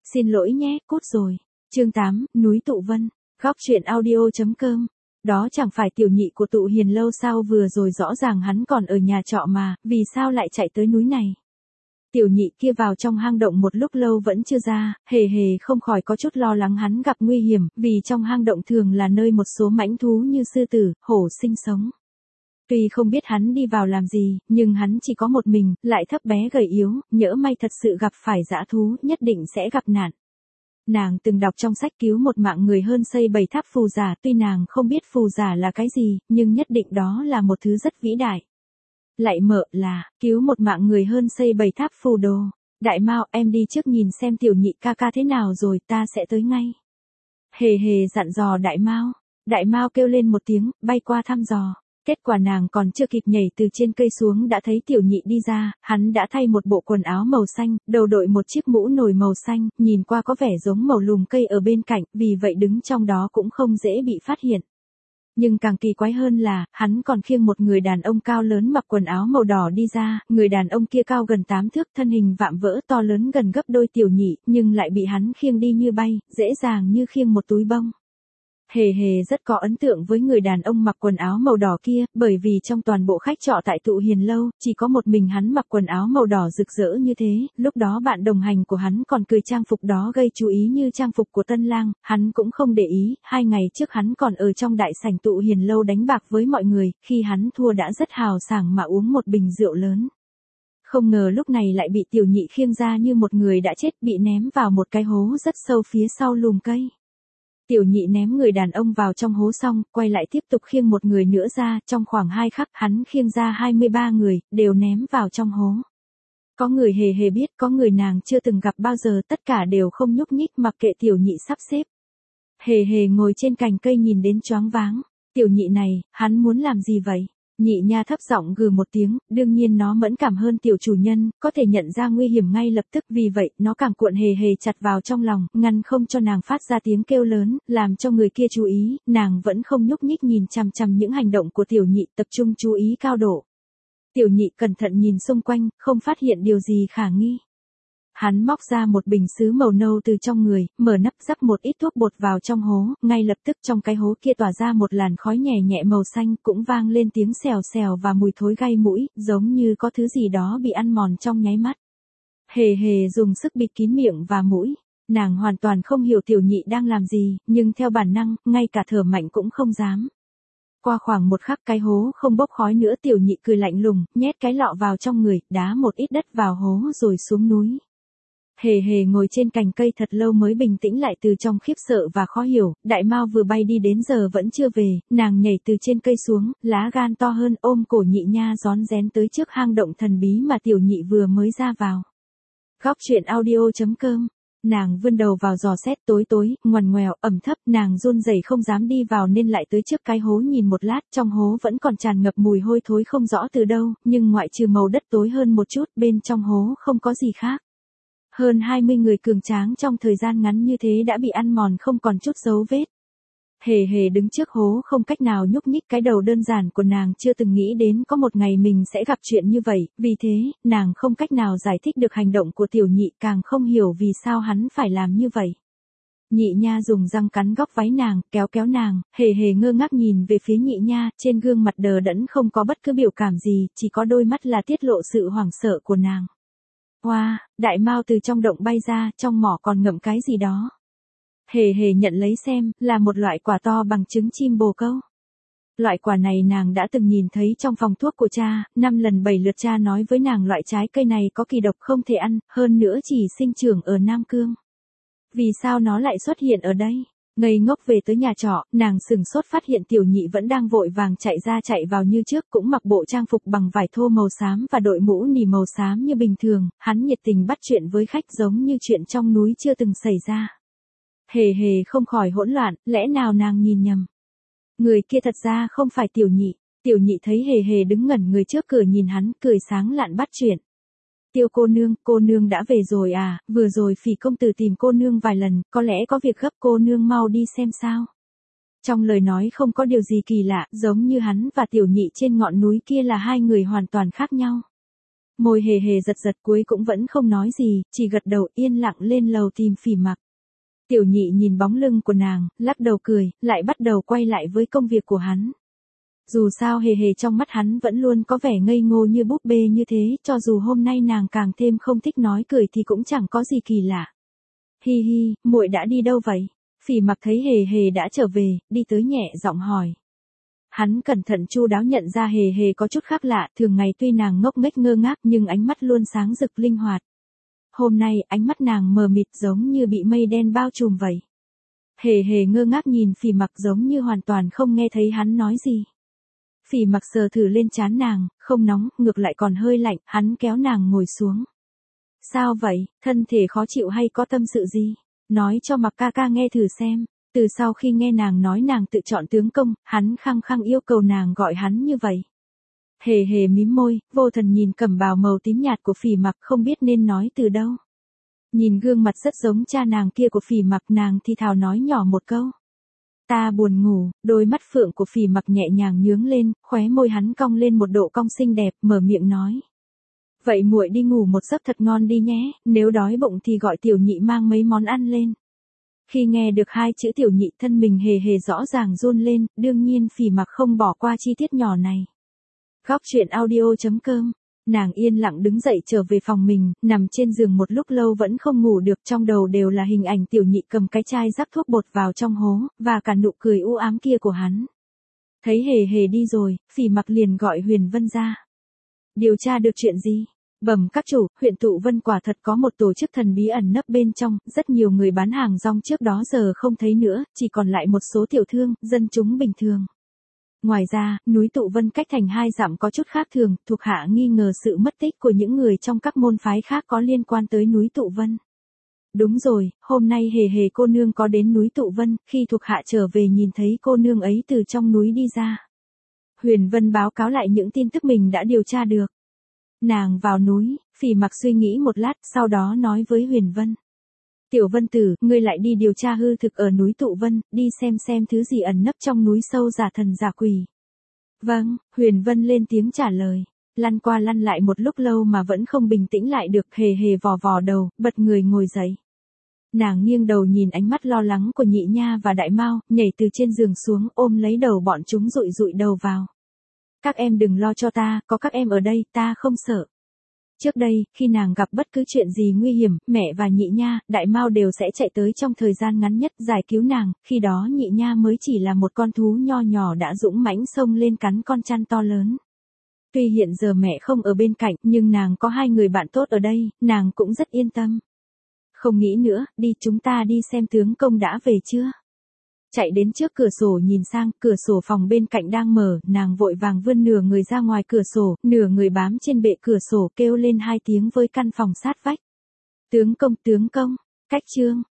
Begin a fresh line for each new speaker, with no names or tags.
Xin lỗi nhé, cút rồi. Chương 8, núi Tụ Vân. Góc truyện audio.com. Đó chẳng phải tiểu nhị của Tụ Hiền lâu sao, vừa rồi rõ ràng hắn còn ở nhà trọ mà, vì sao lại chạy tới núi này? Tiểu nhị kia vào trong hang động một lúc lâu vẫn chưa ra, hề hề không khỏi có chút lo lắng hắn gặp nguy hiểm, vì trong hang động thường là nơi một số mãnh thú như sư tử, hổ sinh sống. Tuy không biết hắn đi vào làm gì, nhưng hắn chỉ có một mình, lại thấp bé gầy yếu, nhỡ may thật sự gặp phải dã thú, nhất định sẽ gặp nạn. Nàng từng đọc trong sách cứu một mạng người hơn xây 7 tháp phù giả, tuy nàng không biết phù giả là cái gì, nhưng nhất định đó là một thứ rất vĩ đại. Lại mợ là, cứu một mạng người hơn xây 7 tháp phù đồ. Đại Mao, em đi trước nhìn xem tiểu nhị ca ca thế nào rồi ta sẽ tới ngay. Hề hề dặn dò Đại Mao. Đại Mao kêu lên một tiếng, bay qua thăm dò. Kết quả nàng còn chưa kịp nhảy từ trên cây xuống đã thấy tiểu nhị đi ra, hắn đã thay một bộ quần áo màu xanh, đầu đội một chiếc mũ nồi màu xanh, nhìn qua có vẻ giống màu lùm cây ở bên cạnh, vì vậy đứng trong đó cũng không dễ bị phát hiện. Nhưng càng kỳ quái hơn là, hắn còn khiêng một người đàn ông cao lớn mặc quần áo màu đỏ đi ra, người đàn ông kia cao gần 8 thước, thân hình vạm vỡ to lớn gần gấp đôi tiểu nhị, nhưng lại bị hắn khiêng đi như bay, dễ dàng như khiêng một túi bông. Hề hề rất có ấn tượng với người đàn ông mặc quần áo màu đỏ kia, bởi vì trong toàn bộ khách trọ tại Tụ Hiền lâu, chỉ có một mình hắn mặc quần áo màu đỏ rực rỡ như thế, lúc đó bạn đồng hành của hắn còn cười trang phục đó gây chú ý như trang phục của tân lang, hắn cũng không để ý, 2 ngày trước hắn còn ở trong đại sảnh Tụ Hiền lâu đánh bạc với mọi người, khi hắn thua đã rất hào sảng mà uống một bình rượu lớn. Không ngờ lúc này lại bị tiểu nhị khiêng ra như một người đã chết, bị ném vào một cái hố rất sâu phía sau lùm cây. Tiểu nhị ném người đàn ông vào trong hố xong, quay lại tiếp tục khiêng một người nữa ra, trong khoảng 2 khắc hắn khiêng ra 23 người, đều ném vào trong hố. Có người hề hề biết, có người nàng chưa từng gặp bao giờ, tất cả đều không nhúc nhích mặc kệ tiểu nhị sắp xếp. Hề hề ngồi trên cành cây nhìn đến choáng váng, tiểu nhị này, hắn muốn làm gì vậy? Nhị nha thấp giọng gừ một tiếng, đương nhiên nó mẫn cảm hơn tiểu chủ nhân, có thể nhận ra nguy hiểm ngay lập tức, vì vậy, nó càng cuộn hề hề chặt vào trong lòng, ngăn không cho nàng phát ra tiếng kêu lớn, làm cho người kia chú ý, nàng vẫn không nhúc nhích nhìn chằm chằm những hành động của tiểu nhị, tập trung chú ý cao độ. Tiểu nhị cẩn thận nhìn xung quanh, không phát hiện điều gì khả nghi. Hắn móc ra một bình sứ màu nâu từ trong người, mở nắp rắc một ít thuốc bột vào trong hố, ngay lập tức trong cái hố kia tỏa ra một làn khói nhẹ nhẹ màu xanh, cũng vang lên tiếng xèo xèo và mùi thối gây mũi, giống như có thứ gì đó bị ăn mòn trong nháy mắt. Hề hề dùng sức bịt kín miệng và mũi, nàng hoàn toàn không hiểu tiểu nhị đang làm gì, nhưng theo bản năng, ngay cả thở mạnh cũng không dám. Qua khoảng một khắc cái hố không bốc khói nữa, tiểu nhị cười lạnh lùng, nhét cái lọ vào trong người, đá một ít đất vào hố rồi xuống núi. Hề hề ngồi trên cành cây thật lâu mới bình tĩnh lại từ trong khiếp sợ và khó hiểu, Đại Mao vừa bay đi đến giờ vẫn chưa về, nàng nhảy từ trên cây xuống, lá gan to hơn, ôm cổ nhị nha rón rén tới trước hang động thần bí mà tiểu nhị vừa mới ra vào. Góc truyện audio.com. Nàng vươn đầu vào dò xét, tối tối, ngoằn ngoèo, ẩm thấp, nàng run rẩy không dám đi vào nên lại tới trước cái hố nhìn một lát, trong hố vẫn còn tràn ngập mùi hôi thối không rõ từ đâu, nhưng ngoại trừ màu đất tối hơn một chút, bên trong hố không có gì khác. Hơn 20 người cường tráng trong thời gian ngắn như thế đã bị ăn mòn không còn chút dấu vết. Hề hề đứng trước hố không cách nào nhúc nhích, cái đầu đơn giản của nàng chưa từng nghĩ đến có một ngày mình sẽ gặp chuyện như vậy, vì thế, nàng không cách nào giải thích được hành động của tiểu nhị, càng không hiểu vì sao hắn phải làm như vậy. Nhị nha dùng răng cắn góc váy nàng, kéo kéo nàng, hề hề ngơ ngác nhìn về phía nhị nha, trên gương mặt đờ đẫn không có bất cứ biểu cảm gì, chỉ có đôi mắt là tiết lộ sự hoảng sợ của nàng. Wow, Đại Mao từ trong động bay ra, trong mỏ còn ngậm cái gì đó. Hề hề nhận lấy xem, là một loại quả to bằng trứng chim bồ câu. Loại quả này nàng đã từng nhìn thấy trong phòng thuốc của cha, 5 lần 7 lượt cha nói với nàng loại trái cây này có kỳ độc không thể ăn, hơn nữa chỉ sinh trưởng ở Nam Cương. Vì sao nó lại xuất hiện ở đây? Ngây ngốc về tới nhà trọ, nàng sửng sốt phát hiện tiểu nhị vẫn đang vội vàng chạy ra chạy vào như trước, cũng mặc bộ trang phục bằng vải thô màu xám và đội mũ nỉ màu xám như bình thường, hắn nhiệt tình bắt chuyện với khách giống như chuyện trong núi chưa từng xảy ra. Hề hề không khỏi hỗn loạn, lẽ nào nàng nhìn nhầm? Người kia thật ra không phải tiểu nhị thấy hề hề đứng ngẩn người trước cửa nhìn hắn, cười sáng lạn bắt chuyện. Tiêu cô nương đã về rồi à, vừa rồi Phỉ công tử tìm cô nương vài lần, có lẽ có việc gấp, cô nương mau đi xem sao. Trong lời nói không có điều gì kỳ lạ, giống như hắn và tiểu nhị trên ngọn núi kia là hai người hoàn toàn khác nhau. Môi hề hề giật giật cuối cũng vẫn không nói gì, chỉ gật đầu yên lặng lên lầu tìm Phỉ Mặc. Tiểu nhị nhìn bóng lưng của nàng, lắc đầu cười, lại bắt đầu quay lại với công việc của hắn. Dù sao hề hề trong mắt hắn vẫn luôn có vẻ ngây ngô như búp bê như thế, cho dù hôm nay nàng càng thêm không thích nói cười thì cũng chẳng có gì kỳ lạ. Hi hi, muội đã đi đâu vậy? Phỉ Mặc thấy hề hề đã trở về, đi tới nhẹ giọng hỏi. Hắn cẩn thận chu đáo nhận ra hề hề có chút khác lạ, thường ngày tuy nàng ngốc nghếch ngơ ngác nhưng ánh mắt luôn sáng rực linh hoạt. Hôm nay ánh mắt nàng mờ mịt giống như bị mây đen bao trùm vậy. Hề hề ngơ ngác nhìn Phỉ Mặc giống như hoàn toàn không nghe thấy hắn nói gì. Phỉ Mặc sờ thử lên trán nàng, không nóng, ngược lại còn hơi lạnh, hắn kéo nàng ngồi xuống. Sao vậy, thân thể khó chịu hay có tâm sự gì? Nói cho Mặc ca ca nghe thử xem. Từ sau khi nghe nàng nói nàng tự chọn tướng công, hắn khăng khăng yêu cầu nàng gọi hắn như vậy. Hề hề mím môi, vô thần nhìn cẩm bào màu tím nhạt của Phỉ Mặc không biết nên nói từ đâu. Nhìn gương mặt rất giống cha nàng kia của Phỉ Mặc, nàng thì thào nói nhỏ một câu. Ta buồn ngủ, đôi mắt phượng của Phỉ Mặc nhẹ nhàng nhướng lên, khóe môi hắn cong lên một độ cong xinh đẹp, mở miệng nói. Vậy muội đi ngủ một giấc thật ngon đi nhé, nếu đói bụng thì gọi tiểu nhị mang mấy món ăn lên. Khi nghe được hai chữ tiểu nhị, thân mình hề hề rõ ràng run lên, đương nhiên Phỉ Mặc không bỏ qua chi tiết nhỏ này. Góc truyện audio.com. Nàng yên lặng đứng dậy trở về phòng mình, nằm trên giường một lúc lâu vẫn không ngủ được, trong đầu đều là hình ảnh tiểu nhị cầm cái chai rắc thuốc bột vào trong hố, và cả nụ cười u ám kia của hắn. Thấy hề hề đi rồi, Phỉ Mặc liền gọi Huyền Vân ra. Điều tra được chuyện gì? Bẩm các chủ, huyện Tụ Vân quả thật có một tổ chức thần bí ẩn nấp bên trong, rất nhiều người bán hàng rong trước đó giờ không thấy nữa, chỉ còn lại một số tiểu thương, dân chúng bình thường. Ngoài ra, núi Tụ Vân cách thành 2 dặm có chút khác thường, thuộc hạ nghi ngờ sự mất tích của những người trong các môn phái khác có liên quan tới núi Tụ Vân. Đúng rồi, hôm nay hề hề cô nương có đến núi Tụ Vân, khi thuộc hạ trở về nhìn thấy cô nương ấy từ trong núi đi ra. Huyền Vân báo cáo lại những tin tức mình đã điều tra được. Nàng vào núi, Phỉ Mặc suy nghĩ một lát, sau đó nói với Huyền Vân. Tiểu Vân tử, ngươi lại đi điều tra hư thực ở núi Tụ Vân, đi xem thứ gì ẩn nấp trong núi sâu giả thần giả quỷ. Vâng, Huyền Vân lên tiếng trả lời. Lăn qua lăn lại một lúc lâu mà vẫn không bình tĩnh lại được, hề hề vò vò đầu, bật người ngồi dậy. Nàng nghiêng đầu nhìn ánh mắt lo lắng của Nhị Nha và Đại Mao, nhảy từ trên giường xuống, ôm lấy đầu bọn chúng dụi dụi đầu vào. Các em đừng lo cho ta, có các em ở đây, ta không sợ. Trước đây, khi nàng gặp bất cứ chuyện gì nguy hiểm, mẹ và Nhị Nha, Đại Mao đều sẽ chạy tới trong thời gian ngắn nhất giải cứu nàng, khi đó Nhị Nha mới chỉ là một con thú nho nhỏ đã dũng mãnh xông lên cắn con chăn to lớn. Tuy hiện giờ mẹ không ở bên cạnh, nhưng nàng có 2 người bạn tốt ở đây, nàng cũng rất yên tâm. Không nghĩ nữa, đi chúng ta đi xem tướng công đã về chưa. Chạy đến trước cửa sổ nhìn sang, cửa sổ phòng bên cạnh đang mở, nàng vội vàng vươn nửa người ra ngoài cửa sổ, nửa người bám trên bệ cửa sổ kêu lên 2 tiếng với căn phòng sát vách. Tướng công, cách chương.